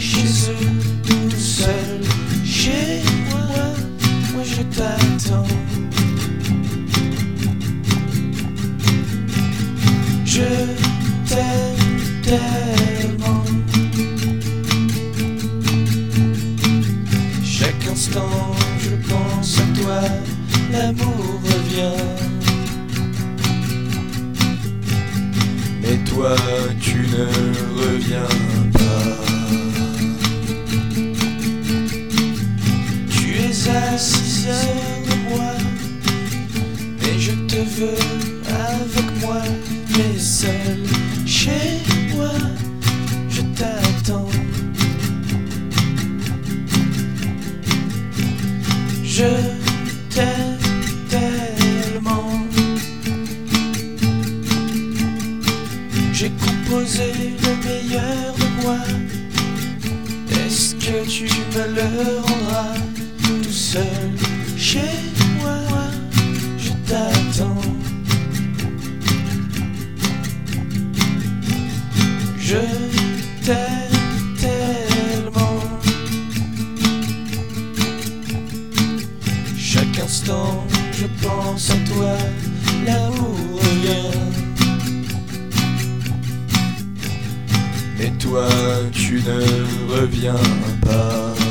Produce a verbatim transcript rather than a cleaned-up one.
chez eux, tout seul. Chez moi, moi je t'attends. Je t'aime tellement. Chaque instant je pense à toi, l'amour revient. Mais toi tu ne reviens pas. Tu es à six heures de moi, mais je te veux avec moi. Mais seul chez moi, je t'attends. Je t'aime tellement. J'ai composé le meilleur de moi. Est-ce que tu me le rendras tout seul? Chez moi, je t'attends. Je t'aime tellement. Chaque instant je pense à toi, l'amour revient. Mais toi tu ne reviens pas.